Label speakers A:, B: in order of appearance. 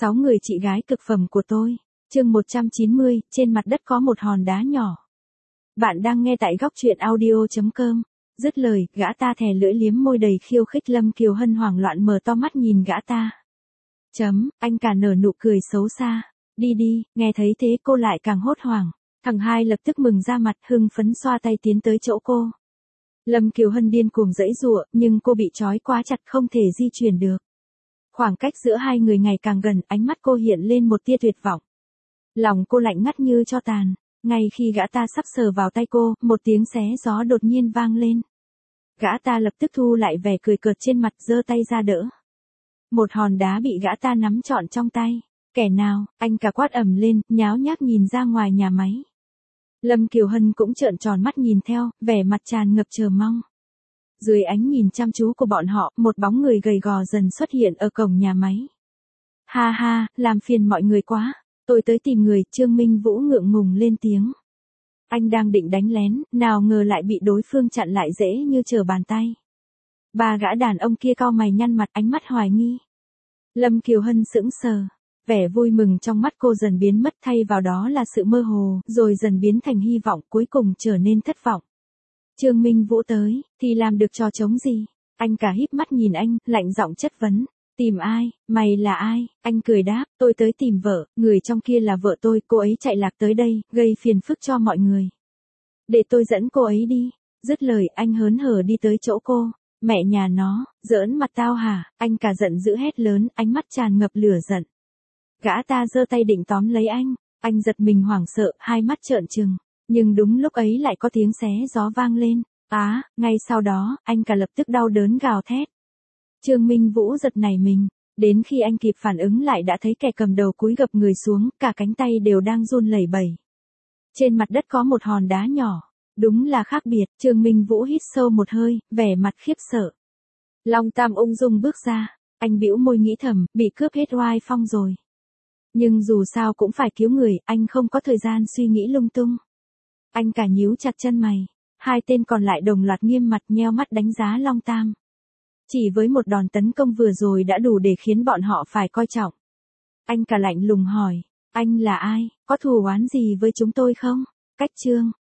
A: 6 người chị gái cực phẩm của tôi. Chương 190, trên mặt đất có một hòn đá nhỏ. Bạn đang nghe tại góc truyện audio.com. Dứt lời, gã ta thè lưỡi liếm môi đầy khiêu khích. Lâm Kiều Hân hoảng loạn mở to mắt nhìn gã ta. Anh cả nở nụ cười xấu xa. Đi đi, nghe thấy thế cô lại càng hốt hoảng. Thằng hai lập tức mừng ra mặt, hưng phấn xoa tay tiến tới chỗ cô. Lâm Kiều Hân điên cuồng giãy giụa, nhưng cô bị trói quá chặt không thể di chuyển được. Khoảng cách giữa hai người ngày càng gần, ánh mắt cô hiện lên một tia tuyệt vọng. Lòng cô lạnh ngắt như tro tàn. Ngay khi gã ta sắp sờ vào tay cô, một tiếng xé gió đột nhiên vang lên. Gã ta lập tức thu lại vẻ cười cợt trên mặt, giơ tay ra đỡ. Một hòn đá bị gã ta nắm trọn trong tay. Kẻ nào? Anh cả quát ầm lên, nháo nhác nhìn ra ngoài nhà máy. Lâm Kiều Hân cũng trợn tròn mắt nhìn theo, vẻ mặt tràn ngập chờ mong. Dưới ánh nhìn chăm chú của bọn họ, một bóng người gầy gò dần xuất hiện ở cổng nhà máy. Ha ha, làm phiền mọi người quá. Tôi tới tìm người. Trương Minh Vũ ngượng ngùng lên tiếng. Anh đang định đánh lén, nào ngờ lại bị đối phương chặn lại dễ như trở bàn tay. Ba gã đàn ông kia cau mày nhăn mặt, ánh mắt hoài nghi. Lâm Kiều Hân sững sờ. Vẻ vui mừng trong mắt cô dần biến mất, thay vào đó là sự mơ hồ, rồi dần biến thành hy vọng, cuối cùng trở nên thất vọng. Trương Minh Vũ tới, thì làm được trò trống gì? Anh cả híp mắt nhìn anh, lạnh giọng chất vấn. Tìm ai? Mày là ai? Anh cười đáp, tôi tới tìm vợ, người trong kia là vợ tôi, cô ấy chạy lạc tới đây, gây phiền phức cho mọi người. Để tôi dẫn cô ấy đi. Dứt lời, anh hớn hở đi tới chỗ cô. Mẹ nhà nó, giỡn mặt tao hả? Anh cả giận dữ hét lớn, ánh mắt tràn ngập lửa giận. Gã ta giơ tay định tóm lấy anh giật mình hoảng sợ, hai mắt trợn trừng. Nhưng đúng lúc ấy lại có tiếng xé gió vang lên. Ngay sau đó, anh cả lập tức đau đớn gào thét. Trương Minh Vũ giật nảy mình. Đến khi anh kịp phản ứng lại đã thấy kẻ cầm đầu cúi gập người xuống, cả cánh tay đều đang run lẩy bẩy. Trên mặt đất có một hòn đá nhỏ. Đúng là khác biệt. Trương Minh Vũ hít sâu một hơi, vẻ mặt khiếp sợ. Long Tam ung dung bước ra. Anh bĩu môi nghĩ thầm, bị cướp hết oai phong rồi. Nhưng dù sao cũng phải cứu người, anh không có thời gian suy nghĩ lung tung. Anh cả nhíu chặt chân mày. Hai tên còn lại đồng loạt nghiêm mặt nheo mắt đánh giá Long Tam. Chỉ với một đòn tấn công vừa rồi đã đủ để khiến bọn họ phải coi trọng. Anh cả lạnh lùng hỏi, anh là ai, có thù oán gì với chúng tôi không? Cách Trương,